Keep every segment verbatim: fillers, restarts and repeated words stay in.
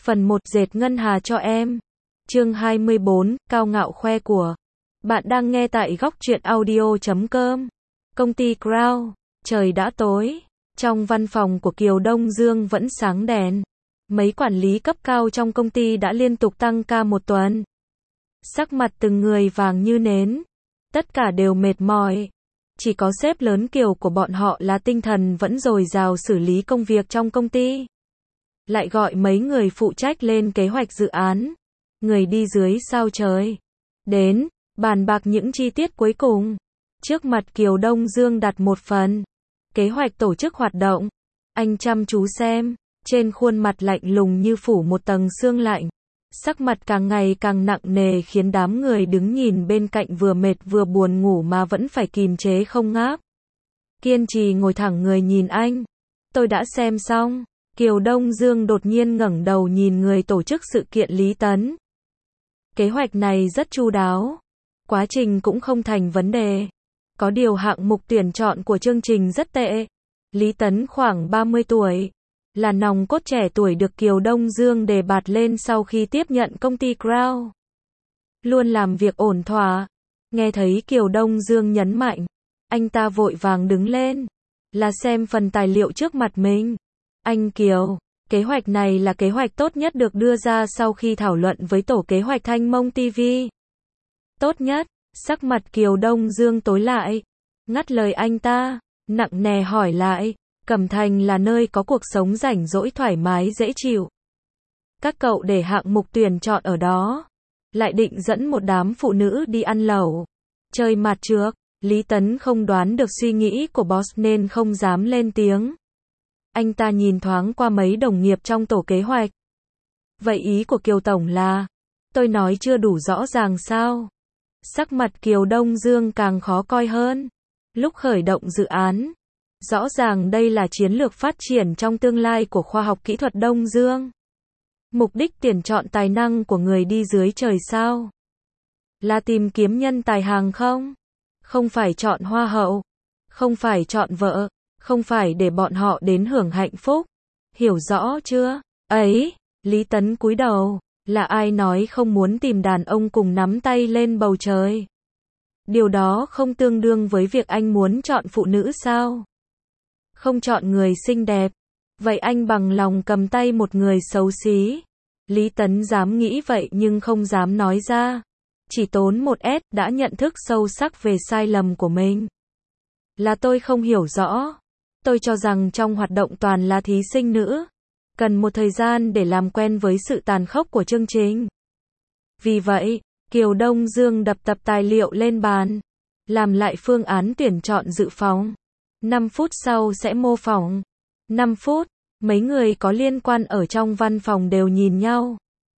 Phần một dệt ngân hà cho em. Chương hai mươi bốn, cao ngạo khoe của. Bạn đang nghe tại góc truyện audio chấm com. Công ty Crown. Trời đã tối. Trong văn phòng của Kiều Đông Dương vẫn sáng đèn. Mấy quản lý cấp cao trong công ty đã liên tục tăng ca một tuần. Sắc mặt từng người vàng như nến. Tất cả đều mệt mỏi. Chỉ có sếp lớn Kiều của bọn họ là tinh thần vẫn dồi dào xử lý công việc trong công ty. Lại gọi mấy người phụ trách lên kế hoạch dự án. Người đi dưới sao trời. Đến, bàn bạc những chi tiết cuối cùng. Trước mặt Kiều Đông Dương đặt một phần. Kế hoạch tổ chức hoạt động. Anh chăm chú xem. Trên khuôn mặt lạnh lùng như phủ một tầng sương lạnh. Sắc mặt càng ngày càng nặng nề khiến đám người đứng nhìn bên cạnh vừa mệt vừa buồn ngủ mà vẫn phải kìm chế không ngáp. Kiên trì ngồi thẳng người nhìn anh. Tôi đã xem xong. Kiều Đông Dương đột nhiên ngẩng đầu nhìn người tổ chức sự kiện Lý Tấn. Kế hoạch này rất chu đáo. Quá trình cũng không thành vấn đề. Có điều hạng mục tuyển chọn của chương trình rất tệ. Lý Tấn khoảng ba mươi tuổi. Là nòng cốt trẻ tuổi được Kiều Đông Dương đề bạt lên sau khi tiếp nhận công ty Crown. Luôn làm việc ổn thỏa. Nghe thấy Kiều Đông Dương nhấn mạnh. Anh ta vội vàng đứng lên. Là xem phần tài liệu trước mặt mình. Anh Kiều, kế hoạch này là kế hoạch tốt nhất được đưa ra sau khi thảo luận với tổ kế hoạch Thanh Mông ti vi. Tốt nhất, sắc mặt Kiều Đông Dương tối lại. Ngắt lời anh ta, nặng nề hỏi lại, Cẩm Thành là nơi có cuộc sống rảnh rỗi thoải mái dễ chịu. Các cậu để hạng mục tuyển chọn ở đó. Lại định dẫn một đám phụ nữ đi ăn lẩu. Chơi mặt trước, Lý Tấn không đoán được suy nghĩ của boss nên không dám lên tiếng. Anh ta nhìn thoáng qua mấy đồng nghiệp trong tổ kế hoạch. Vậy ý của Kiều Tổng là, tôi nói chưa đủ rõ ràng sao? Sắc mặt Kiều Đông Dương càng khó coi hơn. Lúc khởi động dự án, rõ ràng đây là chiến lược phát triển trong tương lai của khoa học kỹ thuật Đông Dương. Mục đích tuyển chọn tài năng của người đi dưới trời sao? Là tìm kiếm nhân tài hàng không? Không phải chọn hoa hậu, không phải chọn vợ. Không phải để bọn họ đến hưởng hạnh phúc. Hiểu rõ chưa? Ấy, Lý Tấn cúi đầu. Là ai nói không muốn tìm đàn ông cùng nắm tay lên bầu trời? Điều đó không tương đương với việc anh muốn chọn phụ nữ sao? Không chọn người xinh đẹp. Vậy anh bằng lòng cầm tay một người xấu xí. Lý Tấn dám nghĩ vậy nhưng không dám nói ra. Chỉ tốn một S đã nhận thức sâu sắc về sai lầm của mình. Là tôi không hiểu rõ. Tôi cho rằng trong hoạt động toàn là thí sinh nữ. Cần một thời gian để làm quen với sự tàn khốc của chương trình. Vì vậy, Kiều Đông Dương đập tập tài liệu lên bàn. Làm lại phương án tuyển chọn dự phòng. năm phút sau sẽ mô phỏng. năm phút, mấy người có liên quan ở trong văn phòng đều nhìn nhau.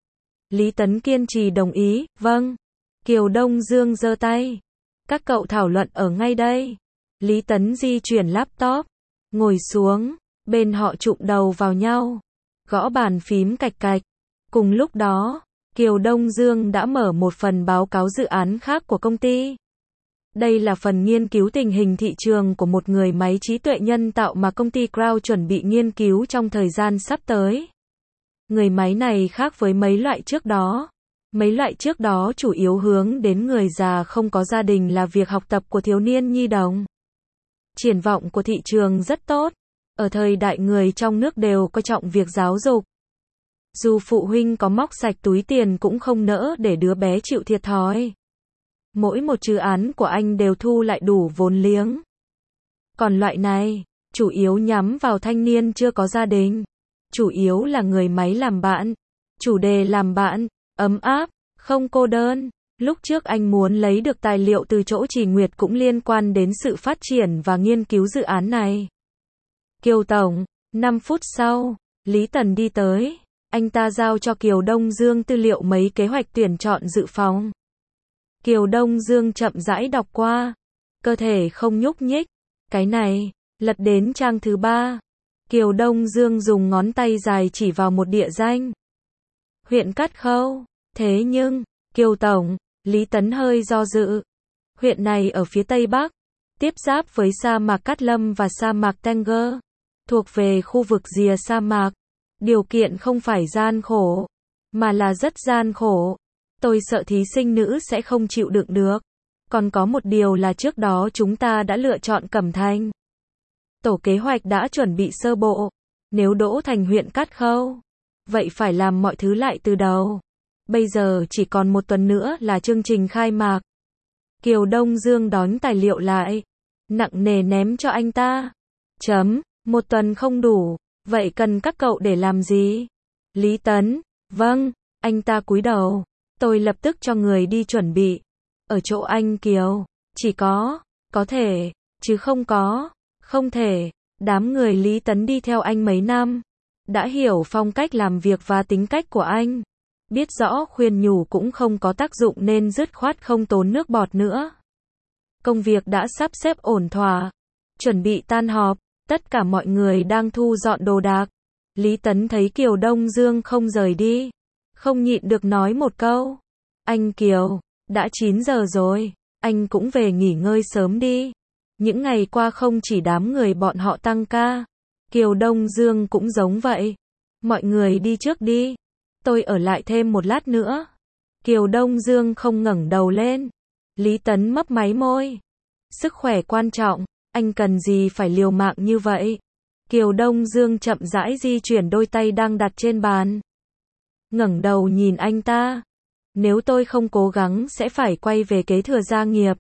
Lý Tấn kiên trì đồng ý, vâng. Kiều Đông Dương giơ tay. Các cậu thảo luận ở ngay đây. Lý Tấn di chuyển laptop. Ngồi xuống, bên họ chụm đầu vào nhau, gõ bàn phím cạch cạch. Cùng lúc đó, Kiều Đông Dương đã mở một phần báo cáo dự án khác của công ty. Đây là phần nghiên cứu tình hình thị trường của một người máy trí tuệ nhân tạo mà công ty Crown chuẩn bị nghiên cứu trong thời gian sắp tới. Người máy này khác với mấy loại trước đó. Mấy loại trước đó chủ yếu hướng đến người già không có gia đình là việc học tập của thiếu niên nhi đồng. Triển vọng của thị trường rất tốt. Ở thời đại người trong nước đều coi trọng việc giáo dục. Dù phụ huynh có móc sạch túi tiền cũng không nỡ để đứa bé chịu thiệt thòi. Mỗi một dự án của anh đều thu lại đủ vốn liếng. Còn loại này, chủ yếu nhắm vào thanh niên chưa có gia đình. Chủ yếu là người máy làm bạn. Chủ đề làm bạn, ấm áp, không cô đơn. Lúc trước anh muốn lấy được tài liệu từ chỗ Trì Nguyệt cũng liên quan đến sự phát triển và nghiên cứu dự án này. Kiều Tổng, năm phút sau, Lý Tần đi tới. Anh ta giao cho Kiều Đông Dương tư liệu mấy kế hoạch tuyển chọn dự phòng. Kiều Đông Dương chậm rãi đọc qua. Cơ thể không nhúc nhích. Cái này, lật đến trang thứ ba. Kiều Đông Dương dùng ngón tay dài chỉ vào một địa danh. Huyện Cát Khâu. Thế nhưng, Kiều Tổng, Lý Tấn hơi do dự. Huyện này ở phía Tây Bắc, tiếp giáp với sa mạc Cát Lâm và sa mạc Tanger, thuộc về khu vực rìa sa mạc. Điều kiện không phải gian khổ, mà là rất gian khổ. Tôi sợ thí sinh nữ sẽ không chịu đựng được. Còn có một điều là trước đó chúng ta đã lựa chọn Cẩm Thành. Tổ kế hoạch đã chuẩn bị sơ bộ. Nếu đỗ thành huyện cắt khâu, vậy phải làm mọi thứ lại từ đầu. Bây giờ chỉ còn một tuần nữa là chương trình khai mạc. Kiều Đông Dương đón tài liệu lại, nặng nề ném cho anh ta. Chấm, một tuần không đủ, vậy cần các cậu để làm gì? Lý Tấn, vâng, anh ta cúi đầu. Tôi lập tức cho người đi chuẩn bị. Ở chỗ anh Kiều, chỉ có, có thể, chứ không có, không thể. Đám người Lý Tấn đi theo anh mấy năm, đã hiểu phong cách làm việc và tính cách của anh. Biết rõ khuyên nhủ cũng không có tác dụng nên dứt khoát không tốn nước bọt nữa. Công việc đã sắp xếp ổn thỏa, chuẩn bị tan họp, tất cả mọi người đang thu dọn đồ đạc. Lý Tấn thấy Kiều Đông Dương không rời đi, không nhịn được nói một câu. Anh Kiều, đã chín giờ rồi, anh cũng về nghỉ ngơi sớm đi. Những ngày qua không chỉ đám người bọn họ tăng ca, Kiều Đông Dương cũng giống vậy. Mọi người đi trước đi, tôi ở lại thêm một lát nữa. Kiều Đông Dương không ngẩng đầu lên. Lý Tấn mấp máy môi. Sức khỏe quan trọng, anh cần gì phải liều mạng như vậy? Kiều Đông Dương chậm rãi di chuyển đôi tay đang đặt trên bàn. Ngẩng đầu nhìn anh ta. Nếu tôi không cố gắng sẽ phải quay về kế thừa gia nghiệp.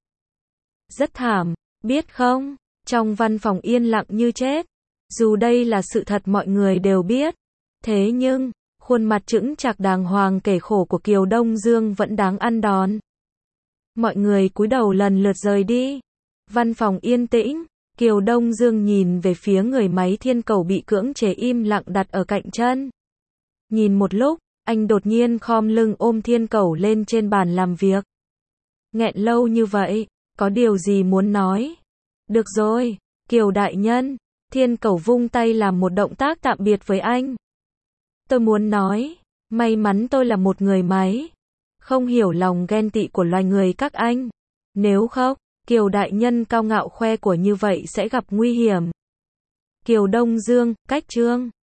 Rất thảm, biết không? Trong văn phòng yên lặng như chết. Dù đây là sự thật mọi người đều biết. Thế nhưng, khuôn mặt chững chạc đàng hoàng kể khổ của Kiều Đông Dương vẫn đáng ăn đòn. Mọi người cúi đầu lần lượt rời đi. Văn phòng yên tĩnh. Kiều Đông Dương nhìn về phía người máy thiên cầu bị cưỡng chế im lặng đặt ở cạnh chân. Nhìn một lúc, anh đột nhiên khom lưng ôm thiên cầu lên trên bàn làm việc. Nghẹn lâu như vậy, có điều gì muốn nói? Được rồi, Kiều đại nhân. Thiên cầu vung tay làm một động tác tạm biệt với anh. Tôi muốn nói, may mắn tôi là một người máy. Không hiểu lòng ghen tị của loài người các anh. Nếu không, Kiều đại nhân cao ngạo khoe của như vậy sẽ gặp nguy hiểm. Kiều Đông Dương, cách chương